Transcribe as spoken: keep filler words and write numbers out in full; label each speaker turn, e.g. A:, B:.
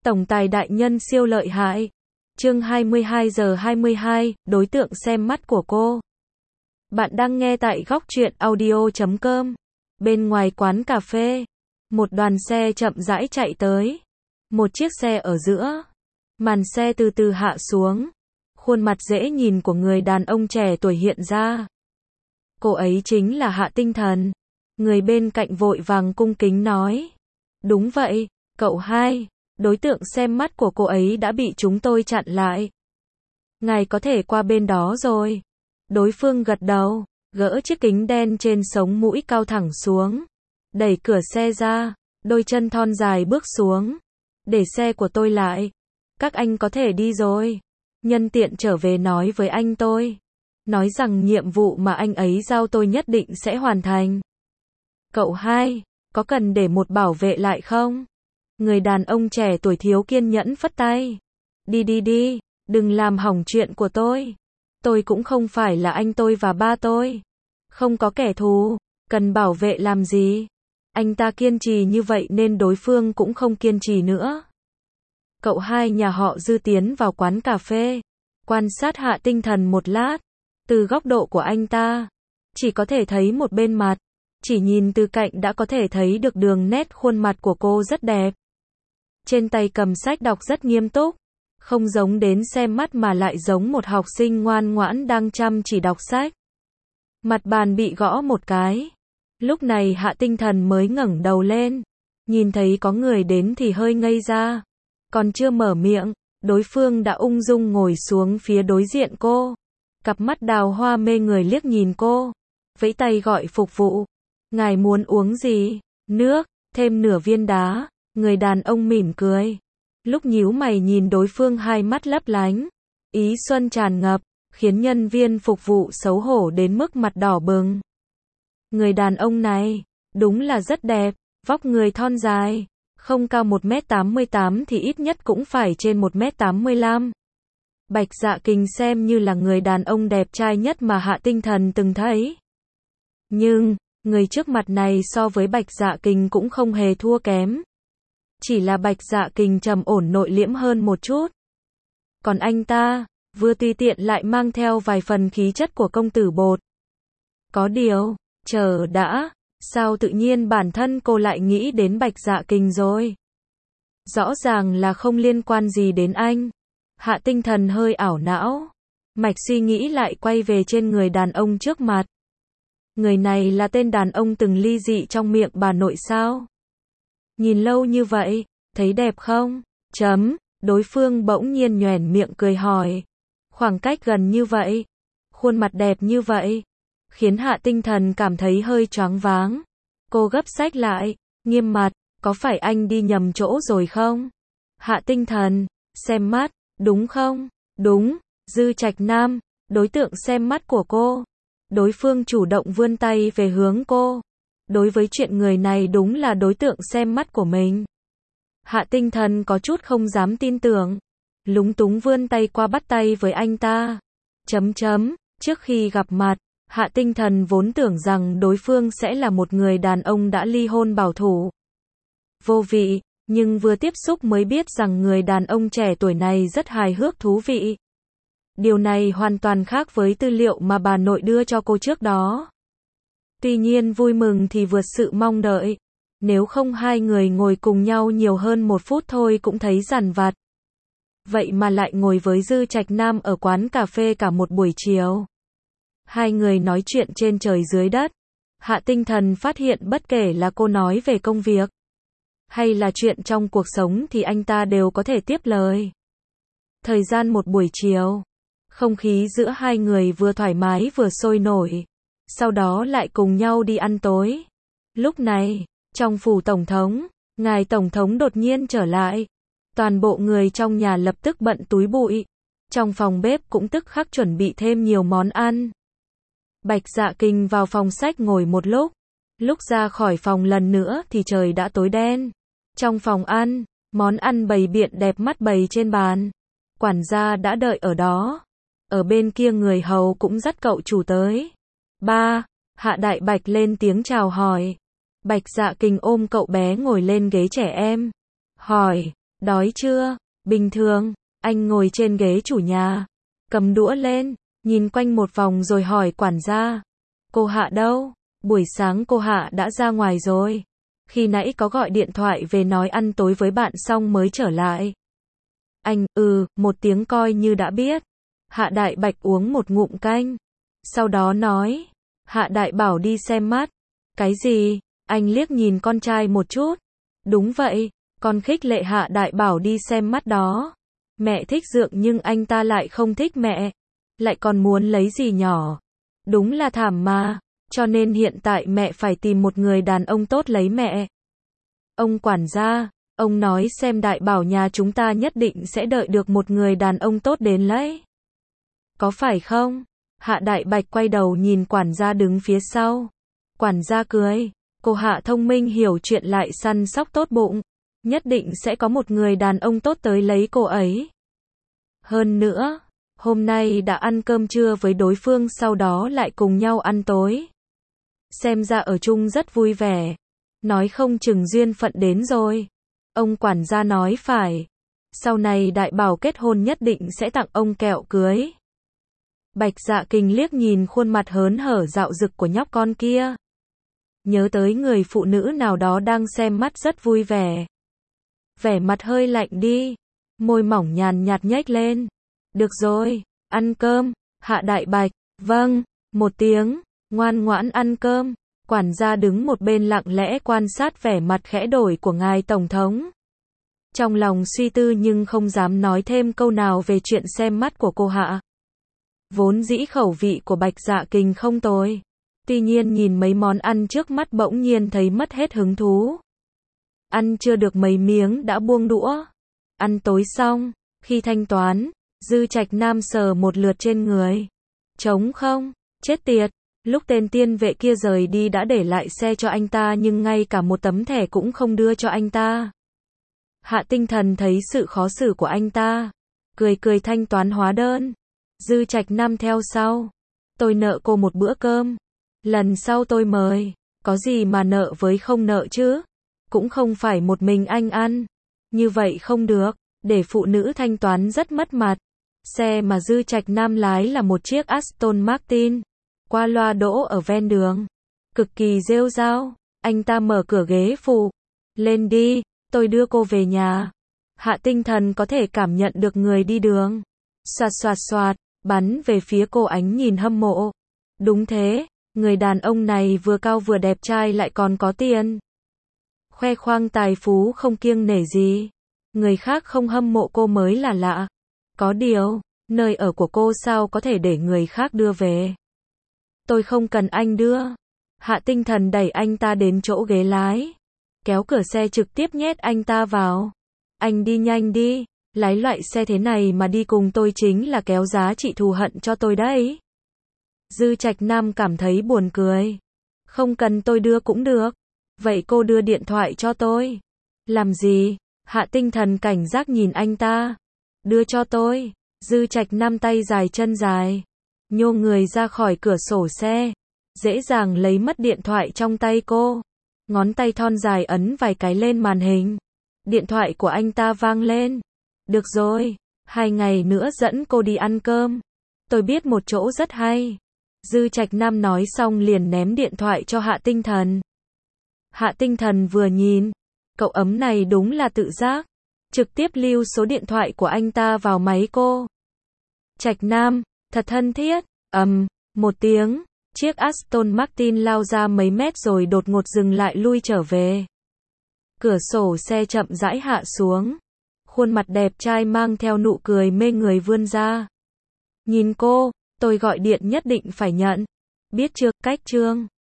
A: Tổng tài đại nhân siêu lợi hại. Chương hai mươi hai giờ hai mươi hai, đối tượng xem mắt của cô. Bạn đang nghe tại góc truyện audio chấm com. Bên ngoài quán cà phê, một đoàn xe chậm rãi chạy tới. Một chiếc xe ở giữa. Màn xe từ từ hạ xuống. Khuôn mặt dễ nhìn của người đàn ông trẻ tuổi hiện ra. Cô ấy chính là Hạ Tinh Thần. Người bên cạnh vội vàng cung kính nói. Đúng vậy, cậu hai. Đối tượng xem mắt của cô ấy đã bị chúng tôi chặn lại. Ngài có thể qua bên đó rồi. Đối phương gật đầu, gỡ chiếc kính đen trên sống mũi cao thẳng xuống. Đẩy cửa xe ra, đôi chân thon dài bước xuống. Để xe của tôi lại. Các anh có thể đi rồi. Nhân tiện trở về nói với anh tôi. Nói rằng nhiệm vụ mà anh ấy giao tôi nhất định sẽ hoàn thành. Cậu hai, có cần để một bảo vệ lại không? Người đàn ông trẻ tuổi thiếu kiên nhẫn phất tay. Đi đi đi, đừng làm hỏng chuyện của tôi. Tôi cũng không phải là anh tôi và ba tôi. Không có kẻ thù, cần bảo vệ làm gì? Anh ta kiên trì như vậy nên đối phương cũng không kiên trì nữa. Cậu hai nhà họ Dư tiến vào quán cà phê, quan sát Hạ Tinh Thần một lát. Từ góc độ của anh ta, chỉ có thể thấy một bên mặt. Chỉ nhìn từ cạnh đã có thể thấy được đường nét khuôn mặt của cô rất đẹp. Trên tay cầm sách đọc rất nghiêm túc. Không giống đến xem mắt mà lại giống một học sinh ngoan ngoãn đang chăm chỉ đọc sách. Mặt bàn bị gõ một cái. Lúc này Hạ Tinh Thần mới ngẩng đầu lên. Nhìn thấy có người đến thì hơi ngây ra. Còn chưa mở miệng, đối phương đã ung dung ngồi xuống phía đối diện cô. Cặp mắt đào hoa mê người liếc nhìn cô. Vẫy tay gọi phục vụ. Ngài muốn uống gì? Nước, thêm nửa viên đá. Người đàn ông mỉm cười. Lúc nhíu mày nhìn đối phương hai mắt lấp lánh. Ý xuân tràn ngập, khiến nhân viên phục vụ xấu hổ đến mức mặt đỏ bừng. Người đàn ông này, đúng là rất đẹp, vóc người thon dài. Không cao một mét tám mươi tám thì ít nhất cũng phải trên một mét tám mươi lăm. Bạch Dạ Kình xem như là người đàn ông đẹp trai nhất mà Hạ Tinh Thần từng thấy. Nhưng, người trước mặt này so với Bạch Dạ Kình cũng không hề thua kém. Chỉ là Bạch Dạ Kình trầm ổn nội liễm hơn một chút. Còn anh ta, vừa tùy tiện lại mang theo vài phần khí chất của công tử bột. Có điều, chờ đã, sao tự nhiên bản thân cô lại nghĩ đến Bạch Dạ Kình rồi? Rõ ràng là không liên quan gì đến anh. Hạ Tinh Thần hơi ảo não. Mạch suy nghĩ lại quay về trên người đàn ông trước mặt. Người này là tên đàn ông từng ly dị trong miệng bà nội sao? Nhìn lâu như vậy, thấy đẹp không? Chấm, đối phương bỗng nhiên nhoẻn miệng cười hỏi. Khoảng cách gần như vậy, khuôn mặt đẹp như vậy, khiến Hạ Tinh Thần cảm thấy hơi choáng váng. Cô gấp sách lại, nghiêm mặt, có phải anh đi nhầm chỗ rồi không? Hạ Tinh Thần, xem mắt, đúng không? Đúng, Dư Trạch Nam, đối tượng xem mắt của cô. Đối phương chủ động vươn tay về hướng cô. Đối với chuyện người này đúng là đối tượng xem mắt của mình. Hạ Tinh Thần có chút không dám tin tưởng. Lúng túng vươn tay qua bắt tay với anh ta. Chấm chấm, trước khi gặp mặt, Hạ Tinh Thần vốn tưởng rằng đối phương sẽ là một người đàn ông đã ly hôn bảo thủ. Vô vị, nhưng vừa tiếp xúc mới biết rằng người đàn ông trẻ tuổi này rất hài hước thú vị. Điều này hoàn toàn khác với tư liệu mà bà nội đưa cho cô trước đó. Tuy nhiên vui mừng thì vượt sự mong đợi. Nếu không hai người ngồi cùng nhau nhiều hơn một phút thôi cũng thấy dằn vặt. Vậy mà lại ngồi với Dư Trạch Nam ở quán cà phê cả một buổi chiều. Hai người nói chuyện trên trời dưới đất. Hạ Tinh Thần phát hiện bất kể là cô nói về công việc, hay là chuyện trong cuộc sống thì anh ta đều có thể tiếp lời. Thời gian một buổi chiều. Không khí giữa hai người vừa thoải mái vừa sôi nổi. Sau đó lại cùng nhau đi ăn tối. Lúc này, trong phủ tổng thống, ngài tổng thống đột nhiên trở lại. Toàn bộ người trong nhà lập tức bận túi bụi. Trong phòng bếp cũng tức khắc chuẩn bị thêm nhiều món ăn. Bạch Dạ Kình vào phòng sách ngồi một lúc. Lúc ra khỏi phòng lần nữa thì trời đã tối đen. Trong phòng ăn, món ăn bày biện đẹp mắt bày trên bàn. Quản gia đã đợi ở đó. Ở bên kia người hầu cũng dắt cậu chủ tới. Ba, Hạ Đại Bạch lên tiếng chào hỏi. Bạch Dạ Kình ôm cậu bé ngồi lên ghế trẻ em. Hỏi, Đói chưa? Bình thường. Anh ngồi trên ghế chủ nhà, cầm đũa lên, nhìn quanh một vòng rồi hỏi quản gia. Cô Hạ đâu? Buổi sáng cô Hạ đã ra ngoài rồi. Khi nãy có gọi điện thoại về nói ăn tối với bạn xong mới trở lại. Anh, ừ, một tiếng coi như đã biết. Hạ Đại Bạch uống một ngụm canh. Sau đó nói, Hạ Đại bảo đi xem mắt. Cái gì? Anh liếc nhìn con trai một chút. Đúng vậy, con khích lệ Hạ Đại bảo đi xem mắt đó. Mẹ thích Dượng nhưng anh ta lại không thích mẹ. Lại còn muốn lấy gì nhỏ. Đúng là thảm mà. Cho nên hiện tại mẹ phải tìm một người đàn ông tốt lấy mẹ. Ông quản gia, ông nói xem Đại bảo nhà chúng ta nhất định sẽ đợi được một người đàn ông tốt đến lấy. Có phải không? Hạ Đại Bạch quay đầu nhìn quản gia đứng phía sau. Quản gia cười. Cô Hạ thông minh hiểu chuyện lại săn sóc tốt bụng. Nhất định sẽ có một người đàn ông tốt tới lấy cô ấy. Hơn nữa, hôm nay đã ăn cơm trưa với đối phương sau đó lại cùng nhau ăn tối. Xem ra ở chung rất vui vẻ. Nói không chừng duyên phận đến rồi. Ông quản gia nói phải. Sau này Đại bảo kết hôn nhất định sẽ tặng ông kẹo cưới. Bạch Dạ Kình liếc nhìn khuôn mặt hớn hở dạo dực của nhóc con kia. Nhớ tới người phụ nữ nào đó đang xem mắt rất vui vẻ. Vẻ mặt hơi lạnh đi. Môi mỏng nhàn nhạt nhếch lên. Được rồi, ăn cơm. Hạ Đại Bạch, vâng, một tiếng, ngoan ngoãn ăn cơm. Quản gia đứng một bên lặng lẽ quan sát vẻ mặt khẽ đổi của ngài Tổng thống. Trong lòng suy tư nhưng không dám nói thêm câu nào về chuyện xem mắt của cô Hạ. Vốn dĩ khẩu vị của Bạch Dạ Kình không tồi. Tuy nhiên nhìn mấy món ăn trước mắt bỗng nhiên thấy mất hết hứng thú. Ăn chưa được mấy miếng đã buông đũa. Ăn tối xong, khi thanh toán, Dư Trạch Nam sờ một lượt trên người. Trống không? Chết tiệt. Lúc tên tiên vệ kia rời đi đã để lại xe cho anh ta nhưng ngay cả một tấm thẻ cũng không đưa cho anh ta. Hạ Tinh Thần thấy sự khó xử của anh ta. Cười cười thanh toán hóa đơn. Dư Trạch Nam theo sau. Tôi nợ cô một bữa cơm. Lần sau tôi mời. Có gì mà nợ với không nợ chứ? Cũng không phải một mình anh ăn. Như vậy không được. Để phụ nữ thanh toán rất mất mặt. Xe mà Dư Trạch Nam lái là một chiếc Aston Martin. Qua loa đỗ ở ven đường. Cực kỳ rêu rao. Anh ta mở cửa ghế phụ. Lên đi, tôi đưa cô về nhà. Hạ Tinh Thần có thể cảm nhận được người đi đường. Xoạt xoạt xoạt, bắn về phía cô ánh nhìn hâm mộ. Đúng thế, người đàn ông này vừa cao vừa đẹp trai lại còn có tiền. Khoe khoang tài phú không kiêng nể gì. Người khác không hâm mộ cô mới là lạ. Có điều, nơi ở của cô sao có thể để người khác đưa về. Tôi không cần anh đưa. Hạ Tinh Thần đẩy anh ta đến chỗ ghế lái. Kéo cửa xe trực tiếp nhét anh ta vào. Anh đi nhanh đi. Lái loại xe thế này mà đi cùng tôi chính là kéo giá trị thù hận cho tôi đấy. Dư Trạch Nam cảm thấy buồn cười. Không cần tôi đưa cũng được. Vậy cô đưa điện thoại cho tôi. Làm gì? Hạ Tinh Thần cảnh giác nhìn anh ta. Đưa cho tôi. Dư Trạch Nam tay dài chân dài. Nhô người ra khỏi cửa sổ xe. Dễ dàng lấy mất điện thoại trong tay cô. Ngón tay thon dài ấn vài cái lên màn hình. Điện thoại của anh ta vang lên. Được rồi, hai ngày nữa dẫn cô đi ăn cơm. Tôi biết một chỗ rất hay. Dư Trạch Nam nói xong liền ném điện thoại cho Hạ Tinh Thần. Hạ Tinh Thần vừa nhìn. Cậu ấm này đúng là tự giác. Trực tiếp lưu số điện thoại của anh ta vào máy cô. Trạch Nam, thật thân thiết. Ầm, um, một tiếng. Chiếc Aston Martin lao ra mấy mét rồi đột ngột dừng lại lui trở về. Cửa sổ xe chậm rãi hạ xuống. Khuôn mặt đẹp trai mang theo nụ cười mê người vươn ra. Nhìn cô, tôi gọi điện nhất định phải nhận. Biết chưa, cách chương.